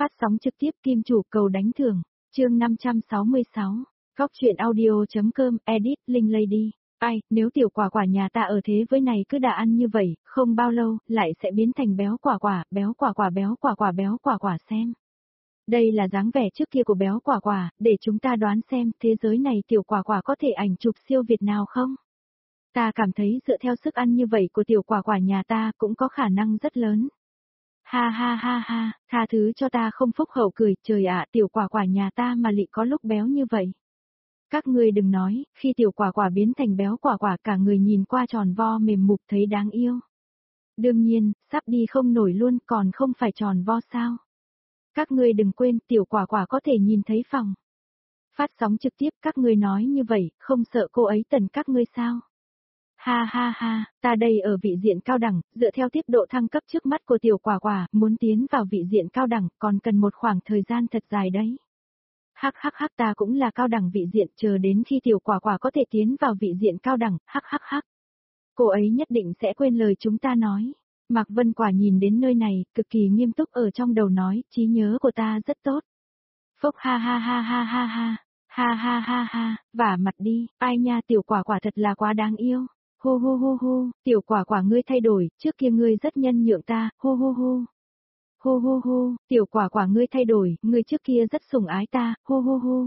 Phát sóng trực tiếp Kim Chủ cầu đánh thưởng, chương 566, Góc truyện audio.com, edit, Linh Lady. Ai, nếu tiểu quả quả nhà ta ở thế với này cứ đã ăn như vậy, không bao lâu, lại sẽ biến thành béo quả quả, béo quả quả, béo quả quả, béo quả quả xem. Đây là dáng vẻ trước kia của béo quả quả, để chúng ta đoán xem thế giới này tiểu quả quả có thể ảnh chụp siêu Việt nào không? Ta cảm thấy dựa theo sức ăn như vậy của tiểu quả quả nhà ta cũng có khả năng rất lớn. Ha ha ha ha, tha thứ cho ta không phúc hậu cười, trời ạ, tiểu quả quả nhà ta mà lị có lúc béo như vậy. Các ngươi đừng nói, khi tiểu quả quả biến thành béo quả quả cả người nhìn qua tròn vo mềm mục thấy đáng yêu. Đương nhiên, sắp đi không nổi luôn còn không phải tròn vo sao. Các ngươi đừng quên tiểu quả quả có thể nhìn thấy phòng. Phát sóng trực tiếp các ngươi nói như vậy, không sợ cô ấy tần các ngươi sao? Ha ha ha, ta đây ở vị diện cao đẳng, dựa theo tiết độ thăng cấp trước mắt của tiểu quả quả, muốn tiến vào vị diện cao đẳng còn cần một khoảng thời gian thật dài đấy. Hắc hắc hắc, ta cũng là cao đẳng vị diện, chờ đến khi tiểu quả quả có thể tiến vào vị diện cao đẳng, hắc hắc hắc. Cô ấy nhất định sẽ quên lời chúng ta nói. Mạc Vân Quả nhìn đến nơi này, cực kỳ nghiêm túc ở trong đầu nói, trí nhớ của ta rất tốt. Phốc ha ha ha ha ha ha, ha ha ha ha, vả mặt đi, ai nha tiểu quả quả thật là quá đáng yêu. Hô hô hô hô, tiểu quả quả ngươi thay đổi, trước kia ngươi rất nhân nhượng ta, hô hô hô. Hô hô hô, tiểu quả quả ngươi thay đổi, ngươi trước kia rất sủng ái ta, hô hô hô.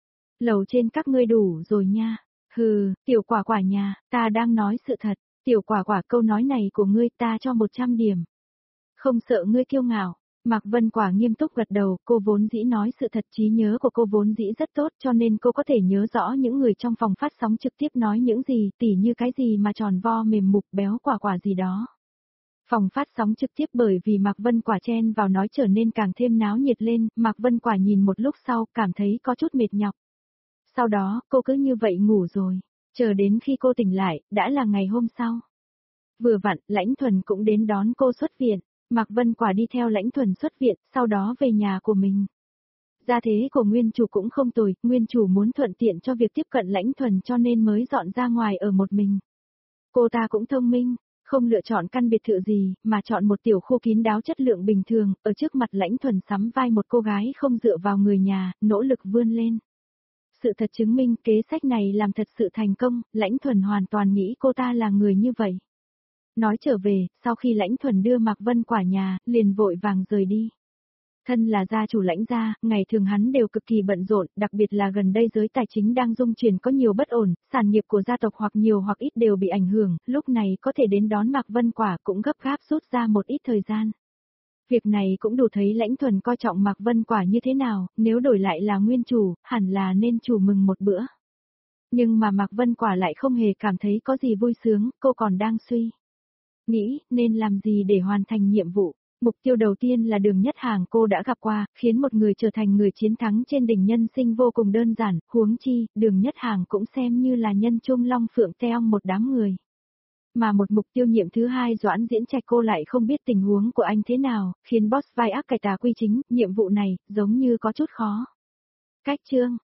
Lầu trên các ngươi đủ rồi nha. Hừ, tiểu quả quả nhà, ta đang nói sự thật, tiểu quả quả câu nói này của ngươi ta cho 100 điểm. Không sợ ngươi kiêu ngạo. Mạc Vân Quả nghiêm túc gật đầu, cô vốn dĩ nói sự thật, trí nhớ của cô vốn dĩ rất tốt cho nên cô có thể nhớ rõ những người trong phòng phát sóng trực tiếp nói những gì, tỉ như cái gì mà tròn vo mềm mục béo quả quả gì đó. Phòng phát sóng trực tiếp bởi vì Mạc Vân Quả chen vào nói trở nên càng thêm náo nhiệt lên, Mạc Vân Quả nhìn một lúc sau cảm thấy có chút mệt nhọc. Sau đó, cô cứ như vậy ngủ rồi, chờ đến khi cô tỉnh lại, đã là ngày hôm sau. Vừa vặn, Lãnh Thuần cũng đến đón cô xuất viện. Mạc Vân Quả đi theo Lãnh Thuần xuất viện, sau đó về nhà của mình. Gia thế của nguyên chủ cũng không tồi, nguyên chủ muốn thuận tiện cho việc tiếp cận Lãnh Thuần cho nên mới dọn ra ngoài ở một mình. Cô ta cũng thông minh, không lựa chọn căn biệt thự gì, mà chọn một tiểu khu kín đáo chất lượng bình thường, ở trước mặt Lãnh Thuần sắm vai một cô gái không dựa vào người nhà, nỗ lực vươn lên. Sự thật chứng minh kế sách này làm thật sự thành công, Lãnh Thuần hoàn toàn nghĩ cô ta là người như vậy. Nói trở về, sau khi Lãnh Thuần đưa Mạc Vân Quả nhà, liền vội vàng rời đi. Thân là gia chủ Lãnh gia, ngày thường hắn đều cực kỳ bận rộn, đặc biệt là gần đây giới tài chính đang dung chuyển có nhiều bất ổn, sản nghiệp của gia tộc hoặc nhiều hoặc ít đều bị ảnh hưởng, lúc này có thể đến đón Mạc Vân Quả cũng gấp gáp rút ra một ít thời gian. Việc này cũng đủ thấy Lãnh Thuần coi trọng Mạc Vân Quả như thế nào, nếu đổi lại là nguyên chủ, hẳn là nên chủ mừng một bữa. Nhưng mà Mạc Vân Quả lại không hề cảm thấy có gì vui sướng, cô còn đang suy nghĩ nên làm gì để hoàn thành nhiệm vụ. Mục tiêu đầu tiên là Đường Nhất Hàng cô đã gặp qua, khiến một người trở thành người chiến thắng trên đỉnh nhân sinh vô cùng đơn giản, huống chi, Đường Nhất Hàng cũng xem như là nhân trung long phượng teong một đám người. Mà một mục tiêu nhiệm thứ hai Doãn Diễn Trạch cô lại không biết tình huống của anh thế nào, khiến boss vai ác cải tà quy chính, nhiệm vụ này, giống như có chút khó. Cách chương,